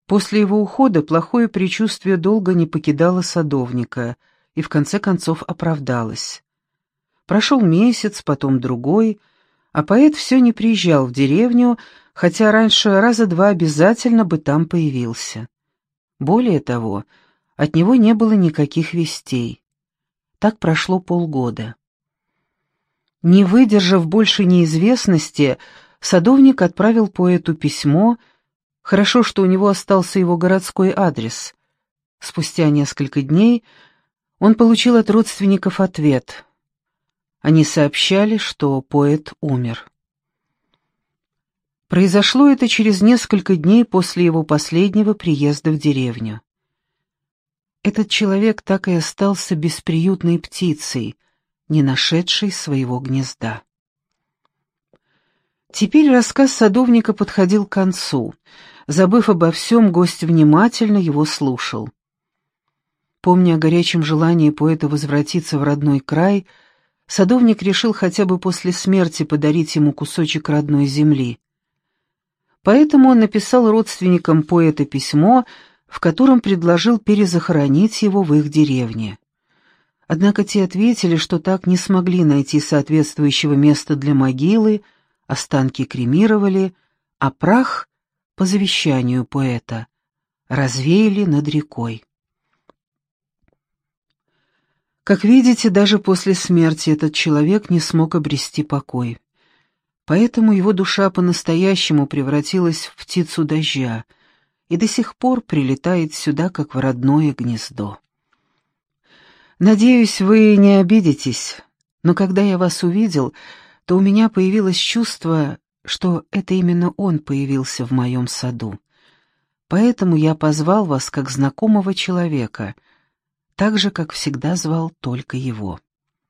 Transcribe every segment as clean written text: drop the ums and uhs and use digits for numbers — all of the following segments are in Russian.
После его ухода плохое предчувствие долго не покидало садовника и в конце концов оправдалось. Прошел месяц, потом другой, а поэт все не приезжал в деревню, хотя раньше раза два обязательно бы там появился. Более того, от него не было никаких вестей. Так прошло полгода. Не выдержав больше неизвестности, садовник отправил поэту письмо. Хорошо, что у него остался его городской адрес. Спустя несколько дней он получил от родственников ответ. Они сообщали, что поэт умер. Произошло это через несколько дней после его последнего приезда в деревню. Этот человек так и остался бесприютной птицей, не нашедшей своего гнезда. Теперь рассказ садовника подходил к концу. Забыв обо всем, гость внимательно его слушал. Помня о горячем желании поэта возвратиться в родной край, садовник решил хотя бы после смерти подарить ему кусочек родной земли. Поэтому он написал родственникам поэта письмо, в котором предложил перезахоронить его в их деревне. Однако те ответили, что так не смогли найти соответствующего места для могилы, останки кремировали, а прах, по завещанию поэта, развеяли над рекой. Как видите, даже после смерти этот человек не смог обрести покой. Поэтому его душа по-настоящему превратилась в птицу дождя и до сих пор прилетает сюда, как в родное гнездо. Надеюсь, вы не обидитесь, но когда я вас увидел, то у меня появилось чувство, что это именно он появился в моем саду. Поэтому я позвал вас как знакомого человека, так же, как всегда звал только его.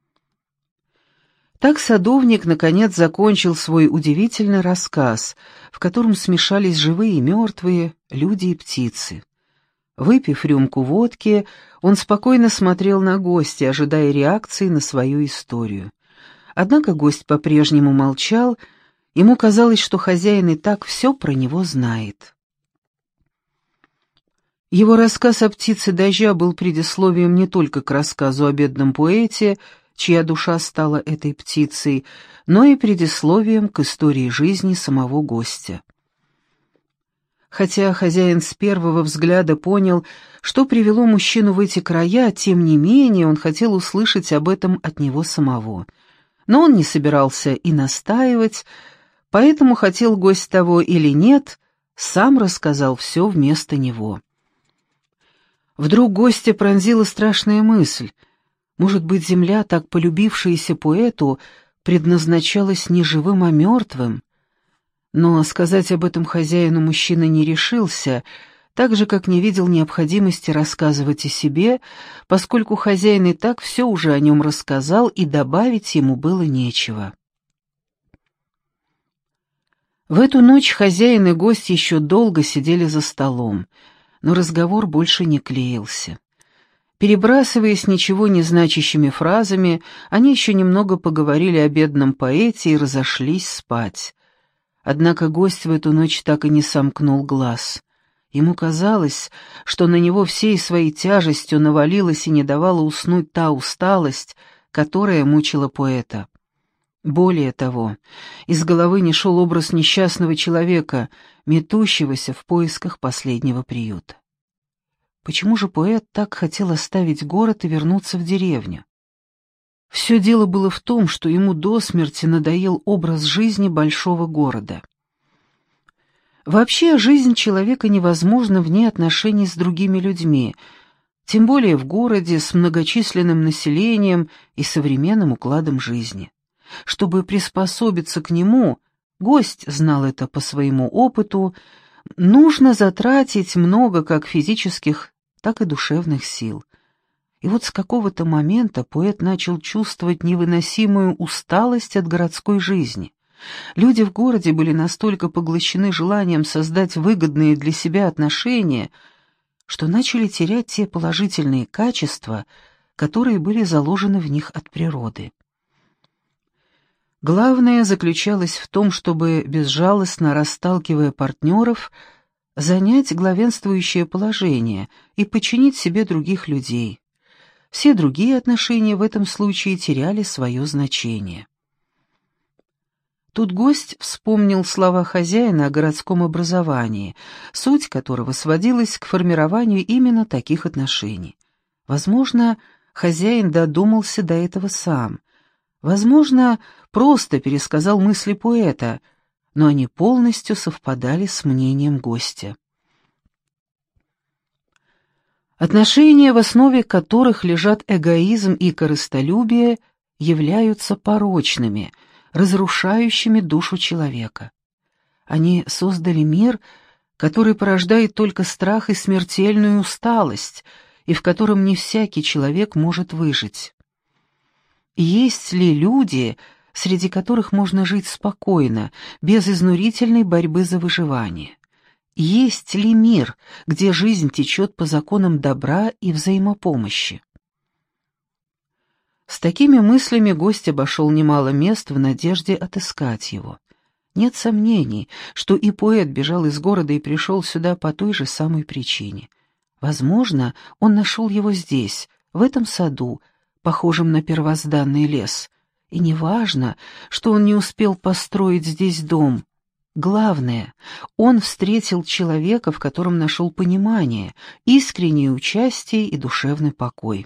Так садовник, наконец, закончил свой удивительный рассказ, в котором смешались живые и мертвые, люди и птицы. Выпив рюмку водки, он спокойно смотрел на гостя, ожидая реакции на свою историю. Однако гость по-прежнему молчал, ему казалось, что хозяин и так все про него знает. Его рассказ о птице дождя был предисловием не только к рассказу о бедном поэте, чья душа стала этой птицей, но и предисловием к истории жизни самого гостя. Хотя хозяин с первого взгляда понял, что привело мужчину в эти края, тем не менее он хотел услышать об этом от него самого. Но он не собирался и настаивать, поэтому, хотел гость того или нет, сам рассказал все вместо него. Вдруг гостя пронзила страшная мысль. Может быть, земля, так полюбившаяся поэту, предназначалась не живым, а мертвым? Но сказать об этом хозяину мужчина не решился, так же, как не видел необходимости рассказывать о себе, поскольку хозяин и так все уже о нем рассказал, и добавить ему было нечего. В эту ночь хозяин и гость еще долго сидели за столом, но разговор больше не клеился. Перебрасываясь ничего не значащими фразами, они еще немного поговорили о бедном поэте и разошлись спать. Однако гость в эту ночь так и не сомкнул глаз. Ему казалось, что на него всей своей тяжестью навалилась и не давала уснуть та усталость, которая мучила поэта. Более того, из головы не шел образ несчастного человека, метущегося в поисках последнего приюта. Почему же поэт так хотел оставить город и вернуться в деревню? Все дело было в том, что ему до смерти надоел образ жизни большого города. Вообще, жизнь человека невозможна вне отношений с другими людьми, тем более в городе с многочисленным населением и современным укладом жизни. Чтобы приспособиться к нему, гость знал это по своему опыту, нужно затратить много как физических, так и душевных сил. И вот с какого-то момента поэт начал чувствовать невыносимую усталость от городской жизни. Люди в городе были настолько поглощены желанием создать выгодные для себя отношения, что начали терять те положительные качества, которые были заложены в них от природы. Главное заключалось в том, чтобы, безжалостно расталкивая партнеров, занять главенствующее положение и подчинить себе других людей. Все другие отношения в этом случае теряли свое значение. Тут гость вспомнил слова хозяина о городском образовании, суть которого сводилась к формированию именно таких отношений. Возможно, хозяин додумался до этого сам. Возможно, просто пересказал мысли поэта, но они полностью совпадали с мнением гостя. Отношения, в основе которых лежат эгоизм и корыстолюбие, являются порочными, разрушающими душу человека. Они создали мир, который порождает только страх и смертельную усталость, и в котором не всякий человек может выжить. Есть ли люди, среди которых можно жить спокойно, без изнурительной борьбы за выживание? Есть ли мир, где жизнь течет по законам добра и взаимопомощи? С такими мыслями гость обошел немало мест в надежде отыскать его. Нет сомнений, что и поэт бежал из города и пришел сюда по той же самой причине. Возможно, он нашел его здесь, в этом саду, похожем на первозданный лес. И неважно, что он не успел построить здесь дом. Главное, он встретил человека, в котором нашел понимание, искреннее участие и душевный покой.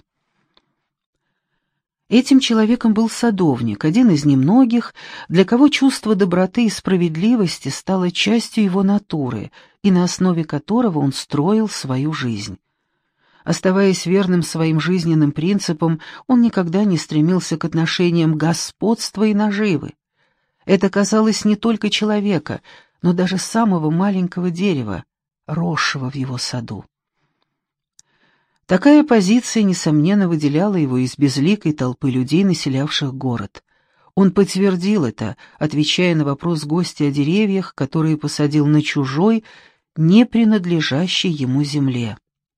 Этим человеком был садовник, один из немногих, для кого чувство доброты и справедливости стало частью его натуры, и на основе которого он строил свою жизнь. Оставаясь верным своим жизненным принципам, он никогда не стремился к отношениям господства и наживы. Это касалось не только человека, но даже самого маленького дерева, росшего в его саду. Такая позиция, несомненно, выделяла его из безликой толпы людей, населявших город. Он подтвердил это, отвечая на вопрос гостя о деревьях, которые посадил на чужой, не принадлежащей ему земле.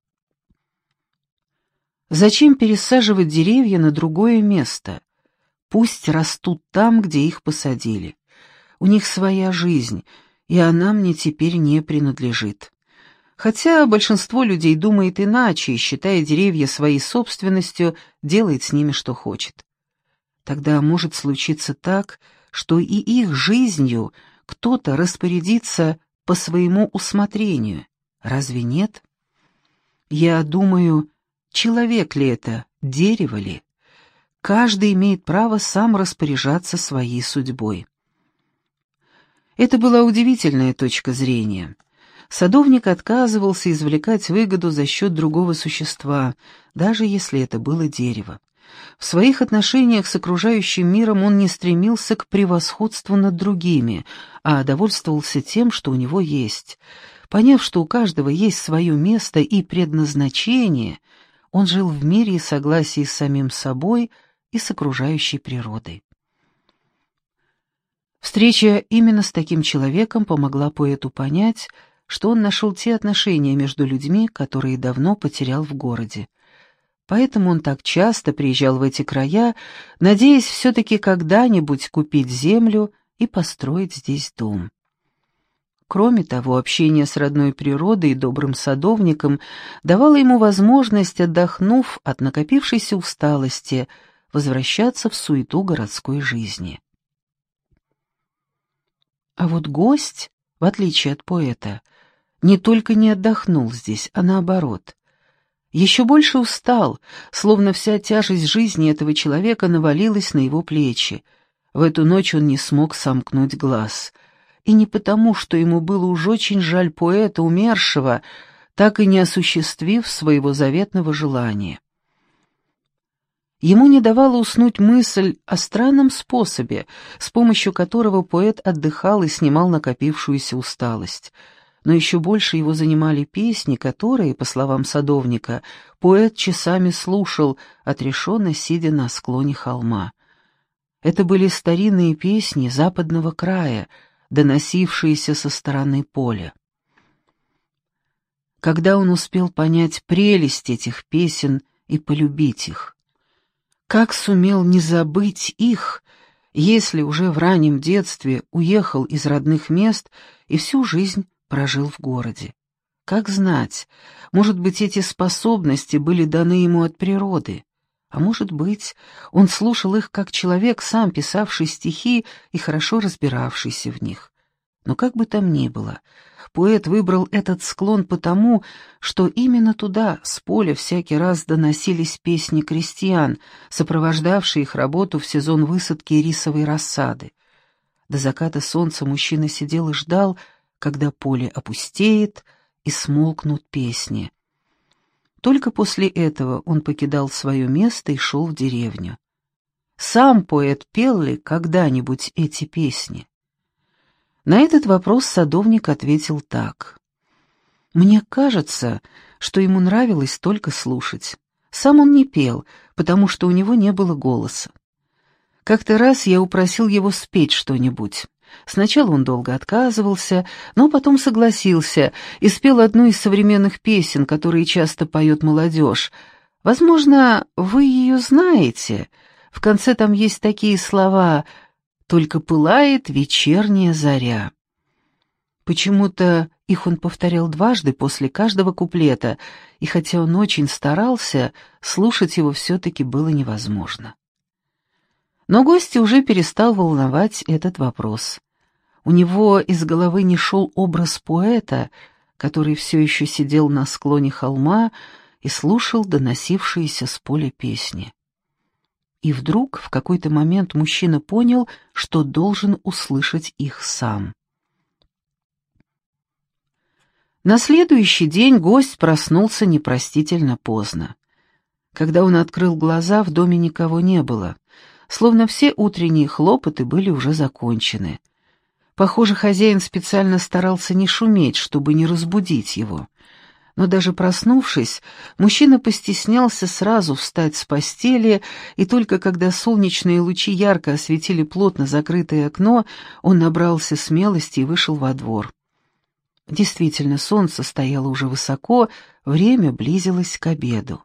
Зачем пересаживать деревья на другое место? Пусть растут там, где их посадили. У них своя жизнь, и она мне теперь не принадлежит. Хотя большинство людей думает иначе и, считая деревья своей собственностью, делает с ними что хочет. Тогда может случиться так, что и их жизнью кто-то распорядится по своему усмотрению. Разве нет? Я думаю, человек ли это, дерево ли? Каждый имеет право сам распоряжаться своей судьбой. Это была удивительная точка зрения. Садовник отказывался извлекать выгоду за счет другого существа, даже если это было дерево. В своих отношениях с окружающим миром он не стремился к превосходству над другими, а довольствовался тем, что у него есть. Поняв, что у каждого есть свое место и предназначение, он жил в мире и согласии с самим собой и с окружающей природой. Встреча именно с таким человеком помогла поэту понять, что он нашел те отношения между людьми, которые давно потерял в городе. Поэтому он так часто приезжал в эти края, надеясь все-таки когда-нибудь купить землю и построить здесь дом. Кроме того, общение с родной природой и добрым садовником давало ему возможность, отдохнув от накопившейся усталости, возвращаться в суету городской жизни. А вот гость, в отличие от поэта, не только не отдохнул здесь, а наоборот. Еще больше устал, словно вся тяжесть жизни этого человека навалилась на его плечи. В эту ночь он не смог сомкнуть глаз. И не потому, что ему было уж очень жаль поэта, умершего, так и не осуществив своего заветного желания. Ему не давала уснуть мысль о странном способе, с помощью которого поэт отдыхал и снимал накопившуюся усталость. Но еще больше его занимали песни, которые, по словам садовника, поэт часами слушал, отрешенно сидя на склоне холма. Это были старинные песни западного края, доносившиеся со стороны поля. Когда он успел понять прелесть этих песен и полюбить их? Как сумел не забыть их, если уже в раннем детстве уехал из родных мест и всю жизнь прожил в городе? Как знать, может быть, эти способности были даны ему от природы, а может быть, он слушал их как человек, сам писавший стихи и хорошо разбиравшийся в них. Но как бы там ни было, поэт выбрал этот склон потому, что именно туда, с поля, всякий раз доносились песни крестьян, сопровождавшие их работу в сезон высадки рисовой рассады. До заката солнца мужчина сидел и ждал, когда поле опустеет и смолкнут песни. Только после этого он покидал свое место и шел в деревню. Сам поэт пел ли когда-нибудь эти песни? На этот вопрос садовник ответил так. «Мне кажется, что ему нравилось только слушать. Сам он не пел, потому что у него не было голоса. Как-то раз я упросил его спеть что-нибудь. Сначала он долго отказывался, но потом согласился и спел одну из современных песен, которые часто поет молодежь. Возможно, вы ее знаете. В конце там есть такие слова «Только пылает вечерняя заря». Почему-то их он повторял дважды после каждого куплета, и хотя он очень старался, слушать его все-таки было невозможно. Но гостя уже перестал волновать этот вопрос. У него из головы не шел образ поэта, который все еще сидел на склоне холма и слушал доносившиеся с поля песни. И вдруг в какой-то момент мужчина понял, что должен услышать их сам. На следующий день гость проснулся непростительно поздно. Когда он открыл глаза, в доме никого не было, словно все утренние хлопоты были уже закончены. Похоже, хозяин специально старался не шуметь, чтобы не разбудить его. Но даже проснувшись, мужчина постеснялся сразу встать с постели, и только когда солнечные лучи ярко осветили плотно закрытое окно, он набрался смелости и вышел во двор. Действительно, солнце стояло уже высоко, время близилось к обеду.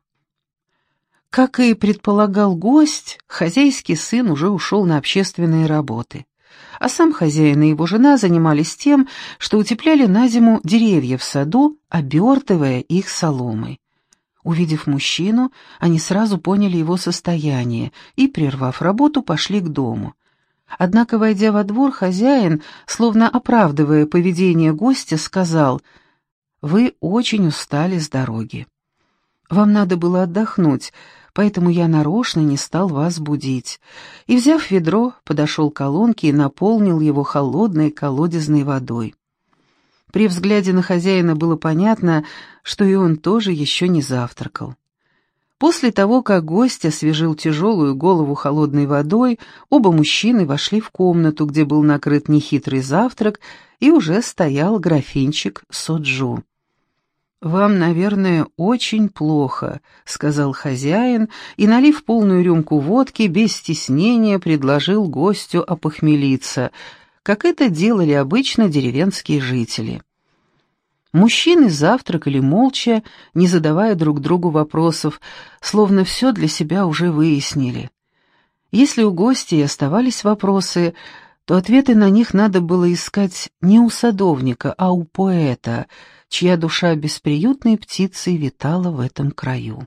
Как и предполагал гость, хозяйский сын уже ушел на общественные работы, а сам хозяин и его жена занимались тем, что утепляли на зиму деревья в саду, обертывая их соломой. Увидев мужчину, они сразу поняли его состояние и, прервав работу, пошли к дому. Однако, войдя во двор, хозяин, словно оправдывая поведение гостя, сказал: «Вы очень устали с дороги. Вам надо было отдохнуть, поэтому я нарочно не стал вас будить». И, взяв ведро, подошел к колонке и наполнил его холодной колодезной водой. При взгляде на хозяина было понятно, что и он тоже еще не завтракал. После того, как гость освежил тяжелую голову холодной водой, оба мужчины вошли в комнату, где был накрыт нехитрый завтрак, и уже стоял графинчик соджу. «Вам, наверное, очень плохо», — сказал хозяин, и, налив полную рюмку водки, без стеснения предложил гостю опохмелиться, как это делали обычно деревенские жители. Мужчины завтракали молча, не задавая друг другу вопросов, словно все для себя уже выяснили. Если у гостей оставались вопросы, то ответы на них надо было искать не у садовника, а у поэта, чья душа бесприютной птицей витала в этом краю.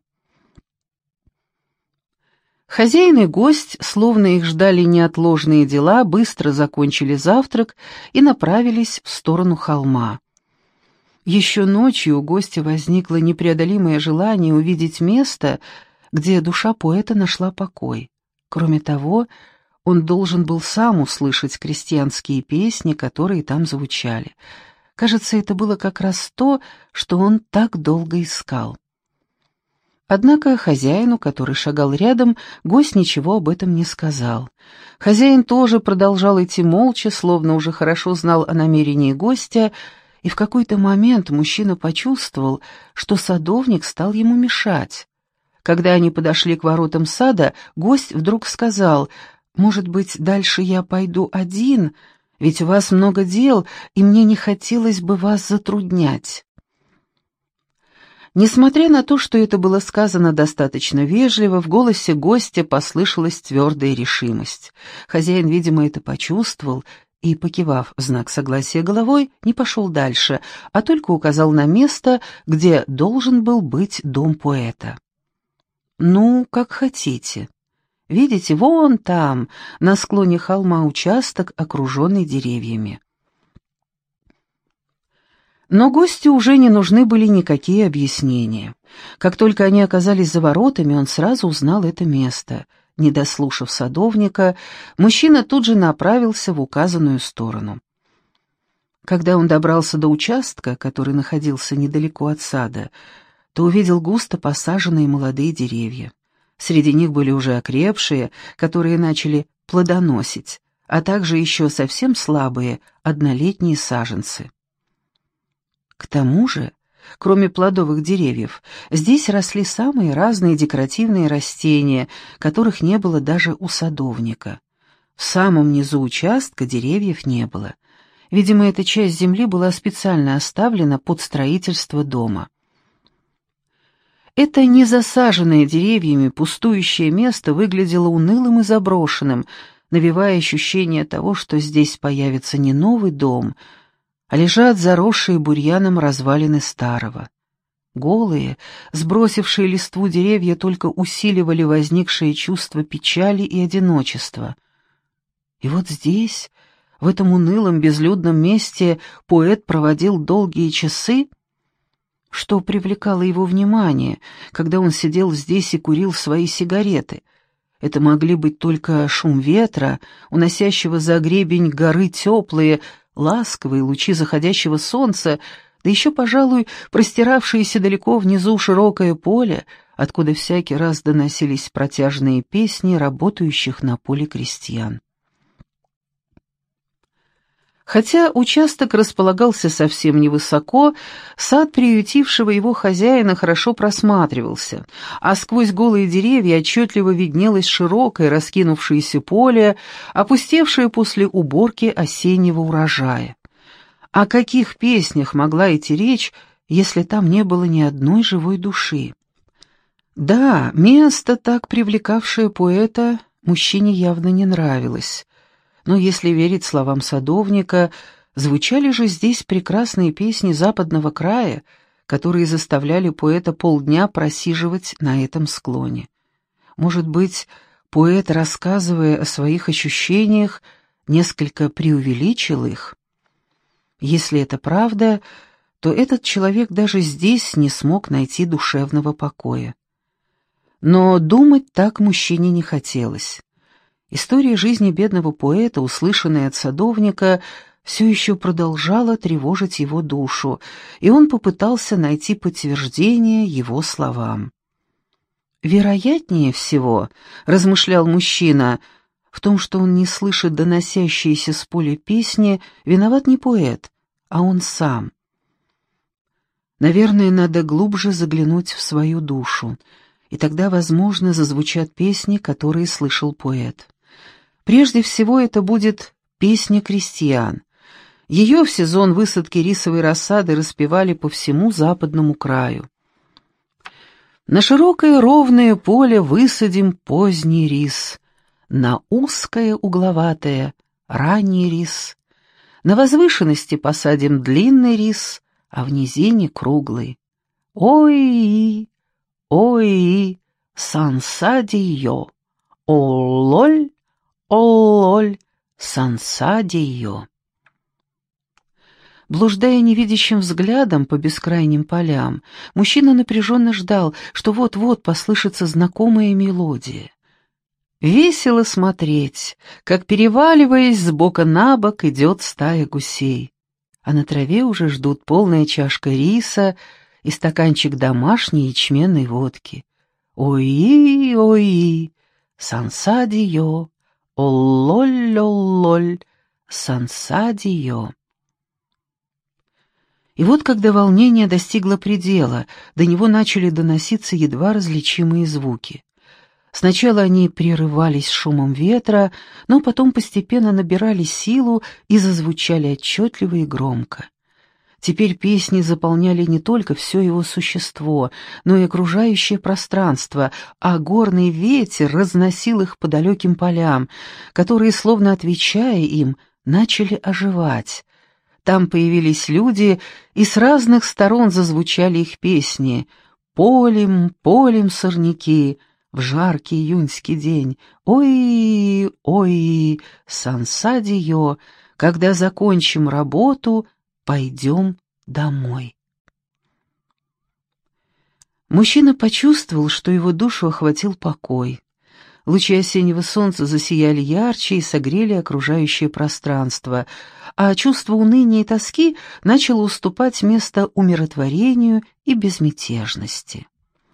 Хозяин и гость, словно их ждали неотложные дела, быстро закончили завтрак и направились в сторону холма. Еще ночью у гостя возникло непреодолимое желание увидеть место, где душа поэта нашла покой. Кроме того, он должен был сам услышать крестьянские песни, которые там звучали. Кажется, это было как раз то, что он так долго искал. Однако хозяину, который шагал рядом, гость ничего об этом не сказал. Хозяин тоже продолжал идти молча, словно уже хорошо знал о намерении гостя, и в какой-то момент мужчина почувствовал, что садовник стал ему мешать. Когда они подошли к воротам сада, гость вдруг сказал: «Может быть, дальше я пойду один, ведь у вас много дел, и мне не хотелось бы вас затруднять». Несмотря на то, что это было сказано достаточно вежливо, в голосе гостя послышалась твердая решимость. Хозяин, видимо, это почувствовал и, покивав в знак согласия головой, не пошел дальше, а только указал на место, где должен был быть дом поэта. «Ну, как хотите. Видите, вон там, на склоне холма, участок, окруженный деревьями». Но гостю уже не нужны были никакие объяснения. Как только они оказались за воротами, он сразу узнал это место. Не дослушав садовника, мужчина тут же направился в указанную сторону. Когда он добрался до участка, который находился недалеко от сада, то увидел густо посаженные молодые деревья. Среди них были уже окрепшие, которые начали плодоносить, а также еще совсем слабые, однолетние саженцы. К тому же, кроме плодовых деревьев, здесь росли самые разные декоративные растения, которых не было даже у садовника. В самом низу участка деревьев не было. Видимо, эта часть земли была специально оставлена под строительство дома. Это незасаженное деревьями пустующее место выглядело унылым и заброшенным, навевая ощущение того, что здесь появится не новый дом, а лежат заросшие бурьяном развалины старого. Голые, сбросившие листву деревья только усиливали возникшее чувство печали и одиночества. И вот здесь, в этом унылом безлюдном месте, поэт проводил долгие часы. Что привлекало его внимание, когда он сидел здесь и курил свои сигареты? Это могли быть только шум ветра, уносящего за гребень горы теплые, ласковые лучи заходящего солнца, да еще, пожалуй, простиравшееся далеко внизу широкое поле, откуда всякий раз доносились протяжные песни работающих на поле крестьян. Хотя участок располагался совсем невысоко, сад приютившего его хозяина хорошо просматривался, а сквозь голые деревья отчетливо виднелось широкое раскинувшееся поле, опустевшее после уборки осеннего урожая. О каких песнях могла идти речь, если там не было ни одной живой души? Да, место, так привлекавшее поэта, мужчине явно не нравилось. Но если верить словам садовника, звучали же здесь прекрасные песни западного края, которые заставляли поэта полдня просиживать на этом склоне. Может быть, поэт, рассказывая о своих ощущениях, несколько преувеличил их? Если это правда, то этот человек даже здесь не смог найти душевного покоя. Но думать так мужчине не хотелось. История жизни бедного поэта, услышанная от садовника, все еще продолжала тревожить его душу, и он попытался найти подтверждение его словам. «Вероятнее всего, — размышлял мужчина, — в том, что он не слышит доносящиеся с поля песни, виноват не поэт, а он сам. Наверное, надо глубже заглянуть в свою душу, и тогда, возможно, зазвучат песни, которые слышал поэт. Прежде всего, это будет песня крестьян. Ее в сезон высадки рисовой рассады распевали по всему западному краю. На широкое ровное поле высадим поздний рис, на узкое угловатое ранний рис. На возвышенности посадим длинный рис, а в низине круглый. Ой, ой, сансадио, о-лоль, о-лоль, сансадио. Блуждая невидящим взглядом по бескрайним полям, мужчина напряженно ждал, что вот-вот послышится знакомая мелодия. Весело смотреть, как, переваливаясь с бока на бок, идет стая гусей, а на траве уже ждут полная чашка риса и стаканчик домашней ячменной водки. Ой, ой, сансадио, о-лоль, сансадио. И вот, когда волнение достигло предела, до него начали доноситься едва различимые звуки. Сначала они прерывались шумом ветра, но потом постепенно набирали силу и зазвучали отчетливо и громко. Теперь песни заполняли не только все его существо, но и окружающее пространство, а горный ветер разносил их по далеким полям, которые, словно отвечая им, начали оживать. Там появились люди, и с разных сторон зазвучали их песни. «Полем, полем сорняки, в жаркий июньский день, ой, ой, сансадио, когда закончим работу, пойдем домой». Мужчина почувствовал, что его душу охватил покой. Лучи осеннего солнца засияли ярче и согрели окружающее пространство, а чувство уныния и тоски начало уступать место умиротворению и безмятежности.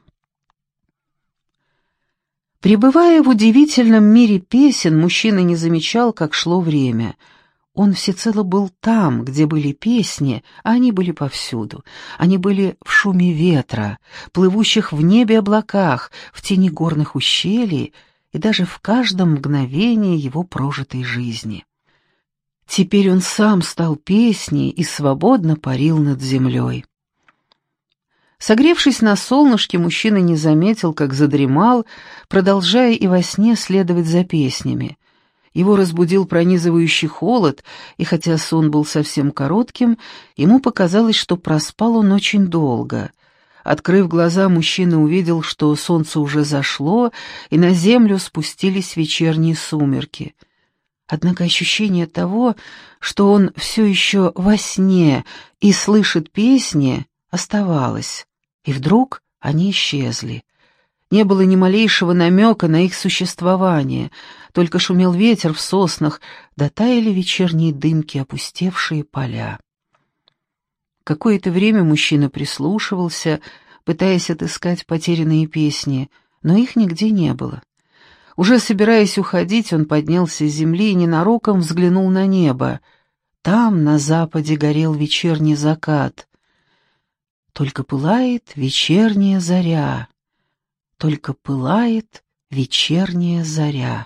Пребывая в удивительном мире песен, мужчина не замечал, как шло время. Он всецело был там, где были песни, а они были повсюду. Они были в шуме ветра, плывущих в небе облаках, в тени горных ущелий и даже в каждом мгновении его прожитой жизни. Теперь он сам стал песней и свободно парил над землей. Согревшись на солнышке, мужчина не заметил, как задремал, продолжая и во сне следовать за песнями. Его разбудил пронизывающий холод, и хотя сон был совсем коротким, ему показалось, что проспал он очень долго. Открыв глаза, мужчина увидел, что солнце уже зашло, и на землю спустились вечерние сумерки. Однако ощущение того, что он все еще во сне и слышит песни, оставалось, и вдруг они исчезли. Не было ни малейшего намека на их существование, только шумел ветер в соснах, да таяли вечерние дымки, опустевшие поля. Какое-то время мужчина прислушивался, пытаясь отыскать потерянные песни, но их нигде не было. Уже собираясь уходить, он поднялся с земли и ненароком взглянул на небо. Там, на западе, горел вечерний закат. Только пылает вечерняя заря, только пылает вечерняя заря.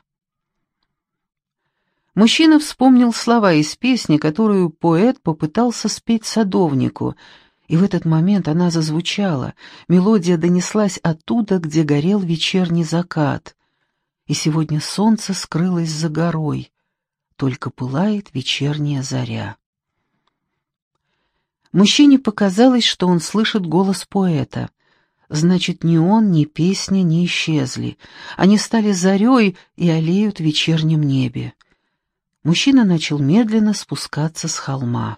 Мужчина вспомнил слова из песни, которую поэт попытался спеть садовнику, и в этот момент она зазвучала, мелодия донеслась оттуда, где горел вечерний закат. И сегодня солнце скрылось за горой, только пылает вечерняя заря. Мужчине показалось, что он слышит голос поэта. Значит, ни он, ни песня не исчезли. Они стали зарей и аллеют в вечернем небе. Мужчина начал медленно спускаться с холма.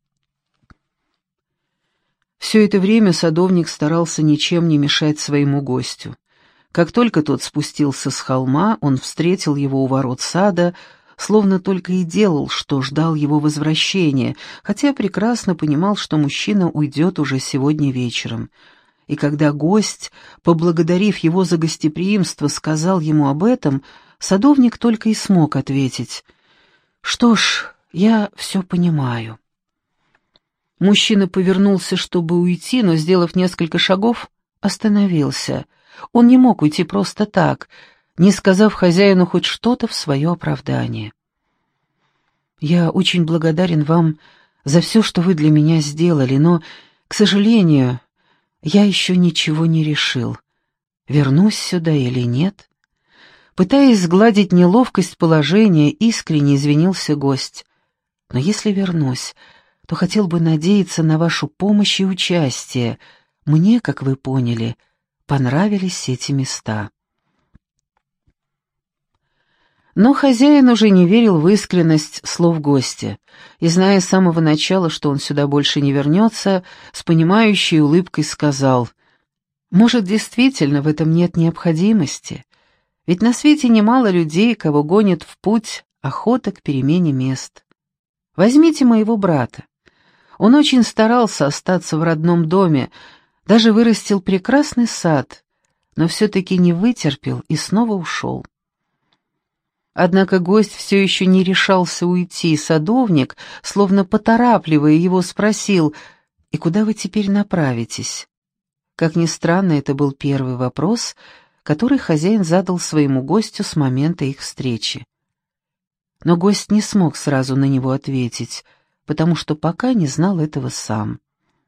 Все это время садовник старался ничем не мешать своему гостю. Как только тот спустился с холма, он встретил его у ворот сада, словно только и делал, что ждал его возвращения, хотя прекрасно понимал, что мужчина уйдет уже сегодня вечером. И когда гость, поблагодарив его за гостеприимство, сказал ему об этом, садовник только и смог ответить: «Что ж, я все понимаю». Мужчина повернулся, чтобы уйти, но, сделав несколько шагов, остановился. Он не мог уйти просто так, не сказав хозяину хоть что-то в свое оправдание. «Я очень благодарен вам за все, что вы для меня сделали, но, к сожалению, я еще ничего не решил, вернусь сюда или нет». Пытаясь сгладить неловкость положения, искренне извинился гость. «Но если вернусь, то хотел бы надеяться на вашу помощь и участие. Мне, как вы поняли, понравились эти места». Но хозяин уже не верил в искренность слов гостя, и, зная с самого начала, что он сюда больше не вернется, с понимающей улыбкой сказал: «Может, действительно в этом нет необходимости? Ведь на свете немало людей, кого гонит в путь охота к перемене мест. Возьмите моего брата. Он очень старался остаться в родном доме, даже вырастил прекрасный сад, но все-таки не вытерпел и снова ушел». Однако гость все еще не решался уйти, и садовник, словно поторапливая его, спросил: «И куда вы теперь направитесь?» Как ни странно, это был первый вопрос, который хозяин задал своему гостю с момента их встречи. Но гость не смог сразу на него ответить, потому что пока не знал этого сам.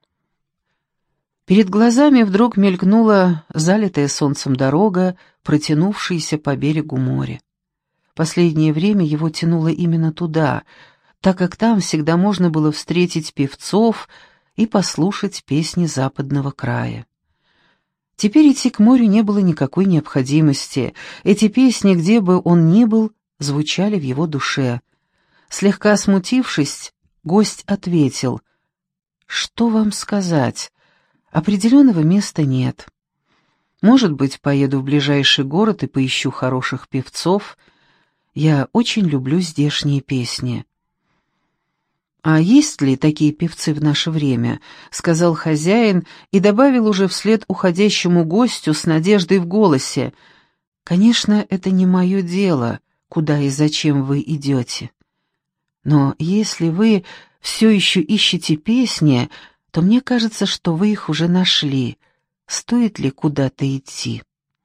Перед глазами вдруг мелькнула залитая солнцем дорога, протянувшаяся по берегу моря. Последнее время его тянуло именно туда, так как там всегда можно было встретить певцов и послушать песни западного края. Теперь идти к морю не было никакой необходимости. Эти песни, где бы он ни был, звучали в его душе. Слегка смутившись, гость ответил: «Что вам сказать? Определенного места нет. Может быть, поеду в ближайший город и поищу хороших певцов. Я очень люблю здешние песни». «А есть ли такие певцы в наше время?» — сказал хозяин и добавил уже вслед уходящему гостю с надеждой в голосе: «Конечно, это не мое дело, куда и зачем вы идете. Но если вы все еще ищете песни, то мне кажется, что вы их уже нашли. Стоит ли куда-то идти?»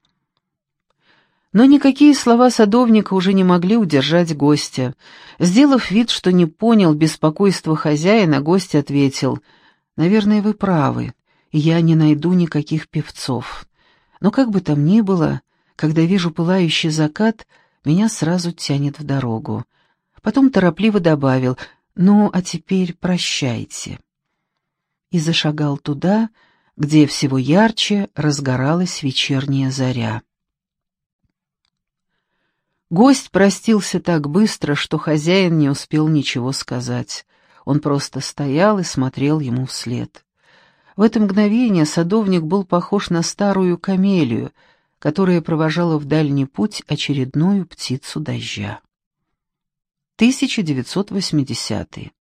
Но никакие слова садовника уже не могли удержать гостя. Сделав вид, что не понял беспокойства хозяина, гость ответил: «Наверное, вы правы, я не найду никаких певцов. Но как бы там ни было, когда вижу пылающий закат, меня сразу тянет в дорогу». Потом торопливо добавил: «Ну, а теперь прощайте». И зашагал туда, где всего ярче разгоралась вечерняя заря. Гость простился так быстро, что хозяин не успел ничего сказать. Он просто стоял и смотрел ему вслед. В это мгновение садовник был похож на старую камелию, которая провожала в дальний путь очередную птицу дождя. 1980-е.